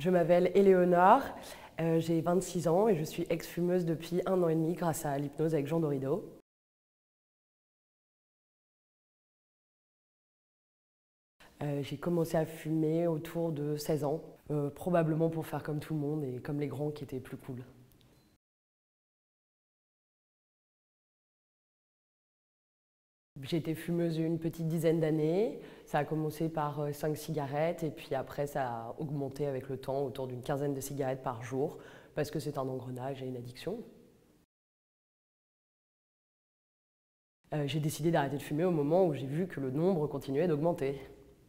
Je m'appelle Éléonore, j'ai 26 ans et je suis ex-fumeuse depuis 1 an et demi grâce à l'hypnose avec Jean Dorido. J'ai commencé à fumer autour de 16 ans, probablement pour faire comme tout le monde et comme les grands qui étaient plus cool. J'ai été fumeuse une petite dizaine d'années. Ça a commencé par 5 cigarettes et puis après ça a augmenté avec le temps autour d'une quinzaine de cigarettes par jour parce que c'est un engrenage et une addiction. J'ai décidé d'arrêter de fumer au moment où j'ai vu que le nombre continuait d'augmenter.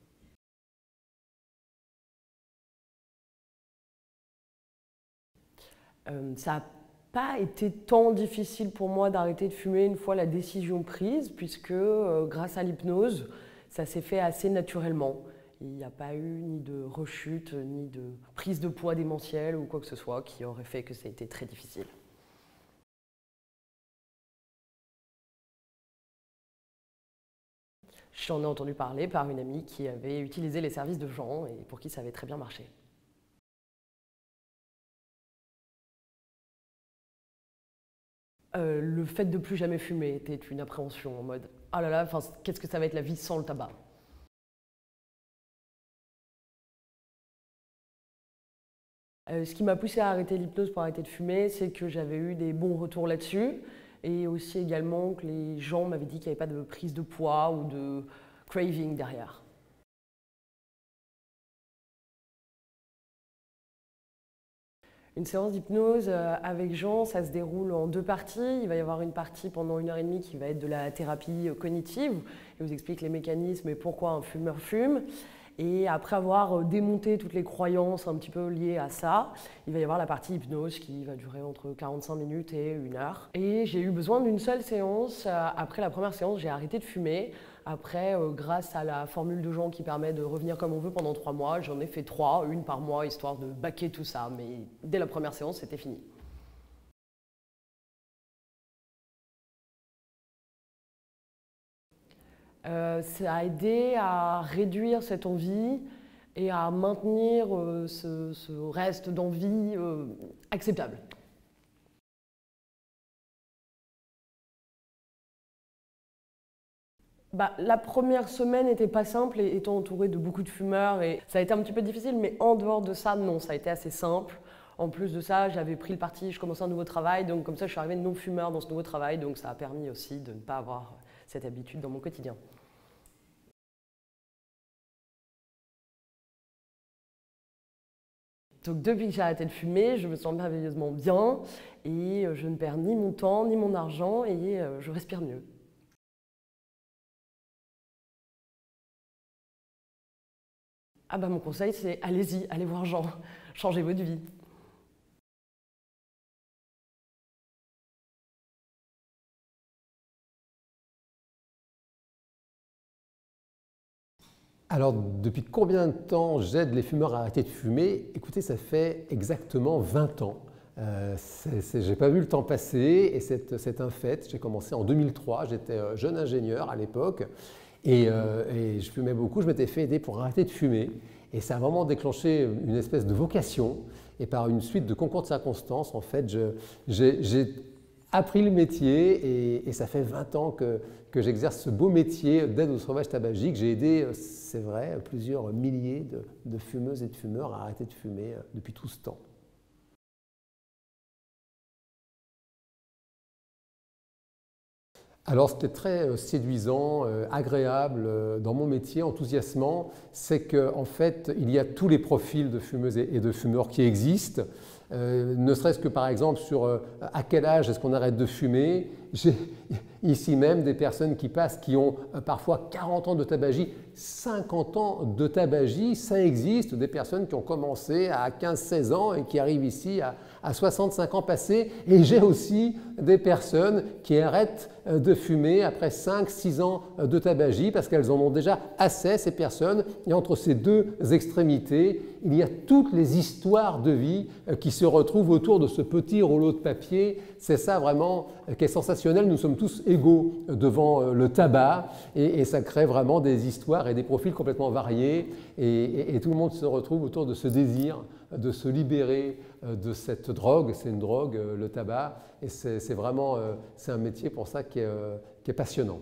Ça n'a pas été tant difficile pour moi d'arrêter de fumer une fois la décision prise, puisque grâce à l'hypnose, ça s'est fait assez naturellement. Il n'y a pas eu ni de rechute, ni de prise de poids démentielle ou quoi que ce soit qui aurait fait que ça a été très difficile. J'en ai entendu parler par une amie qui avait utilisé les services de Jean et pour qui ça avait très bien marché. Le fait de plus jamais fumer était une appréhension en mode « Ah là là, qu'est-ce que ça va être la vie sans le tabac ?» Ce qui m'a poussée à arrêter l'hypnose pour arrêter de fumer, c'est que j'avais eu des bons retours là-dessus et aussi également que les gens m'avaient dit qu'il n'y avait pas de prise de poids ou de craving derrière. Une séance d'hypnose avec Jean, ça se déroule en 2 parties. Il va y avoir une partie pendant 1 heure et demie qui va être de la thérapie cognitive. Il vous explique les mécanismes et pourquoi un fumeur fume. Et après avoir démonté toutes les croyances un petit peu liées à ça, il va y avoir la partie hypnose qui va durer entre 45 minutes et 1 heure. Et j'ai eu besoin d'une seule séance. Après la première séance, j'ai arrêté de fumer. Après, grâce à la formule de Jean qui permet de revenir comme on veut pendant 3 mois, j'en ai fait 3, une par mois, histoire de baquer tout ça. Mais dès la première séance, c'était fini. Ça a aidé à réduire cette envie et à maintenir ce reste d'envie acceptable. La première semaine n'était pas simple, étant entourée de beaucoup de fumeurs, et ça a été un petit peu difficile, mais en dehors de ça, non, ça a été assez simple. En plus de ça, j'avais pris le parti, je commençais un nouveau travail, donc comme ça, je suis arrivée non-fumeur dans ce nouveau travail, donc ça a permis aussi de ne pas avoir cette habitude dans mon quotidien. Donc depuis que j'ai arrêté de fumer, je me sens merveilleusement bien, et je ne perds ni mon temps, ni mon argent, et je respire mieux. Mon conseil, c'est allez-y, allez voir Jean, changez votre vie. Alors, depuis combien de temps j'aide les fumeurs à arrêter de fumer? Écoutez, ça fait exactement 20 ans. J'ai pas vu le temps passer et c'est un fait. J'ai commencé en 2003, j'étais jeune ingénieur à l'époque et je fumais beaucoup. Je m'étais fait aider pour arrêter de fumer et ça a vraiment déclenché une espèce de vocation. Et par une suite de concours de circonstances, en fait, j'ai appris le métier et ça fait 20 ans que j'exerce ce beau métier d'aide aux sauvages tabagiques. J'ai aidé, c'est vrai, plusieurs milliers de fumeuses et de fumeurs à arrêter de fumer depuis tout ce temps. Alors c'était très séduisant, agréable dans mon métier, enthousiasmant. C'est qu'en fait, il y a tous les profils de fumeuses et de fumeurs qui existent. Ne serait-ce que par exemple sur à quel âge est-ce qu'on arrête de fumer. J'ai ici même des personnes qui passent qui ont parfois 40 ans de tabagie, 50 ans de tabagie, ça existe, des personnes qui ont commencé à 15-16 ans et qui arrivent ici à 65 ans passés. Et j'ai aussi des personnes qui arrêtent de fumer après 5-6 ans de tabagie parce qu'elles en ont déjà assez, ces personnes. Et entre ces deux extrémités, il y a toutes les histoires de vie qui se retrouvent autour de ce petit rouleau de papier. C'est ça vraiment qui est sensationnel. Nous sommes tous égaux devant le tabac et ça crée vraiment des histoires et des profils complètement variés et tout le monde se retrouve autour de ce désir de se libérer de cette drogue. C'est une drogue, le tabac, et c'est vraiment c'est un métier pour ça qui est passionnant.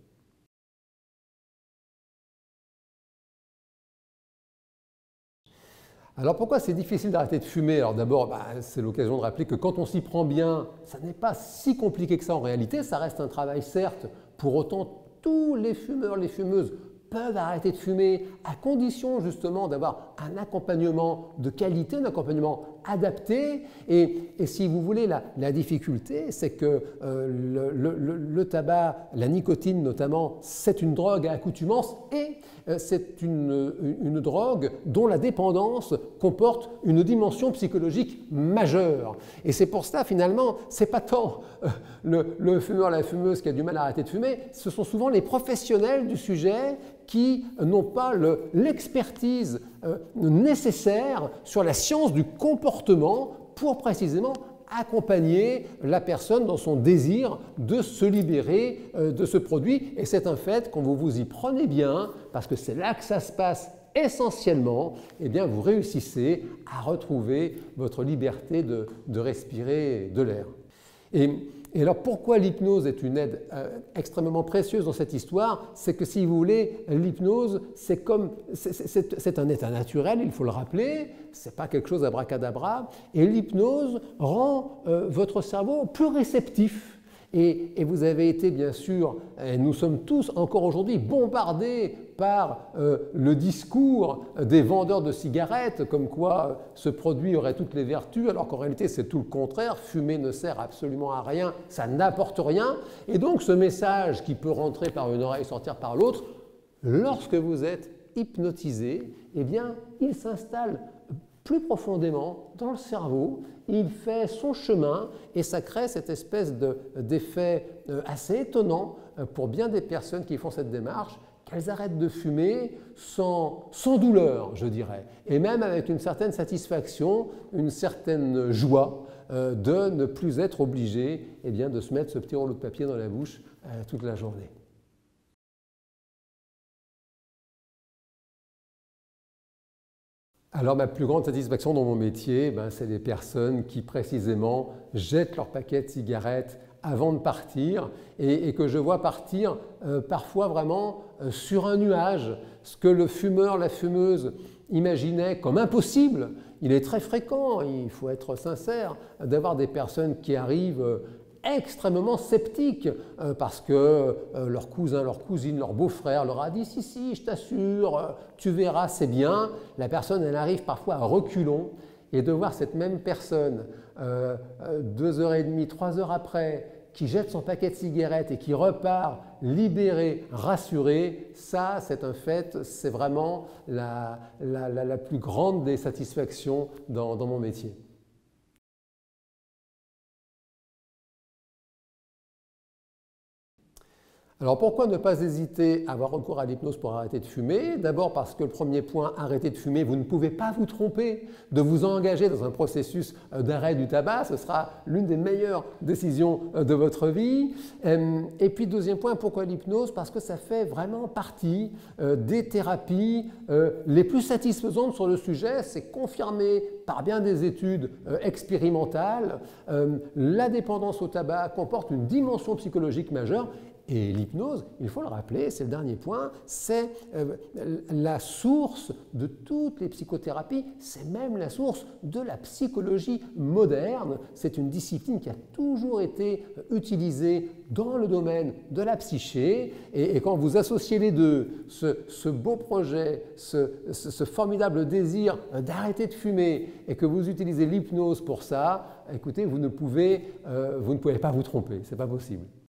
Alors pourquoi c'est difficile d'arrêter de fumer? Alors d'abord, c'est l'occasion de rappeler que quand on s'y prend bien, ça n'est pas si compliqué que ça en réalité, ça reste un travail certes, pour autant tous les fumeurs, les fumeuses peuvent arrêter de fumer à condition justement d'avoir un accompagnement de qualité, un accompagnement adapté et si vous voulez, la difficulté c'est que le tabac, la nicotine notamment, c'est une drogue à accoutumance et c'est une drogue dont la dépendance comporte une dimension psychologique majeure. Et c'est pour cela, finalement, ce n'est pas tant le fumeur, la fumeuse qui a du mal à arrêter de fumer, ce sont souvent les professionnels du sujet qui n'ont pas l'expertise nécessaire sur la science du comportement pour précisément accompagner la personne dans son désir de se libérer de ce produit. Et c'est un fait, quand vous vous y prenez bien, parce que c'est là que ça se passe essentiellement, eh bien vous réussissez à retrouver votre liberté de respirer de l'air. Et alors pourquoi l'hypnose est une aide extrêmement précieuse dans cette histoire? C'est que si vous voulez, l'hypnose, c'est un état naturel, il faut le rappeler, ce n'est pas quelque chose d'abracadabra, et l'hypnose rend votre cerveau plus réceptif. Et vous avez été bien sûr, et nous sommes tous encore aujourd'hui bombardés par le discours des vendeurs de cigarettes, comme quoi ce produit aurait toutes les vertus, alors qu'en réalité c'est tout le contraire, fumer ne sert absolument à rien, ça n'apporte rien. Et donc ce message qui peut rentrer par une oreille et sortir par l'autre, lorsque vous êtes hypnotisé, eh bien il s'installe plus profondément dans le cerveau, il fait son chemin et ça crée cette espèce d'effet assez étonnant pour bien des personnes qui font cette démarche, qu'elles arrêtent de fumer sans douleur, je dirais, et même avec une certaine satisfaction, une certaine joie de ne plus être obligé de se mettre ce petit rouleau de papier dans la bouche toute la journée. Alors ma plus grande satisfaction dans mon métier, c'est les personnes qui précisément jettent leur paquet de cigarettes avant de partir et que je vois partir parfois vraiment sur un nuage. Ce que le fumeur, la fumeuse imaginait comme impossible, il est très fréquent, il faut être sincère, d'avoir des personnes qui arrivent extrêmement sceptiques parce que leur cousin, leur cousine, leur beau-frère leur a dit « si, je t'assure, tu verras, c'est bien ». La personne, elle arrive parfois à reculons et de voir cette même personne 2h30, 3 heures après qui jette son paquet de cigarettes et qui repart libéré, rassuré, ça c'est un fait, c'est vraiment la plus grande des satisfactions dans mon métier. Alors pourquoi ne pas hésiter à avoir recours à l'hypnose pour arrêter de fumer? D'abord parce que le premier point, arrêter de fumer, vous ne pouvez pas vous tromper de vous engager dans un processus d'arrêt du tabac, ce sera l'une des meilleures décisions de votre vie. Et puis deuxième point, pourquoi l'hypnose? Parce que ça fait vraiment partie des thérapies les plus satisfaisantes sur le sujet, c'est confirmé par bien des études expérimentales. La dépendance au tabac comporte une dimension psychologique majeure. Et l'hypnose, il faut le rappeler, c'est le dernier point, c'est la source de toutes les psychothérapies, c'est même la source de la psychologie moderne. C'est une discipline qui a toujours été utilisée dans le domaine de la psyché. Et quand vous associez les deux, ce beau projet, ce formidable désir d'arrêter de fumer et que vous utilisez l'hypnose pour ça, écoutez, vous ne pouvez pas vous tromper, ce n'est pas possible.